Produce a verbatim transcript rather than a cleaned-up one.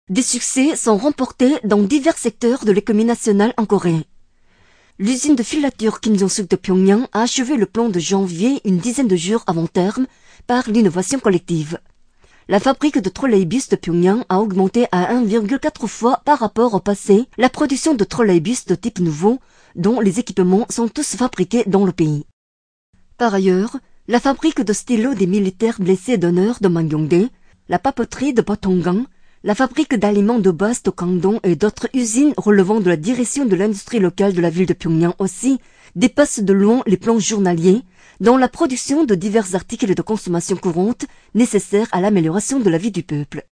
Des succès sont remportés dans divers secteurs de l'économie nationale en Corée. L'usine de filature Kim Jong-suk de Pyongyang a achevé le plan de janvier une dizaine de jours avant terme par l'innovation collective. La fabrique de trolleybus de Pyongyang a augmenté à un virgule quatre fois par rapport au passé la production de trolleybus de type nouveau, dont les équipements sont tous fabriqués dans le pays. Par ailleurs, la fabrique de stylos des militaires blessés d'honneur de Mangyongdae, la papeterie de Botongang, la fabrique d'aliments de base de Kangdong et d'autres usines relevant de la direction de l'industrie locale de la ville de Pyongyang aussi dépassent de loin les plans journaliers dans la production de divers articles de consommation courante nécessaires à l'amélioration de la vie du peuple.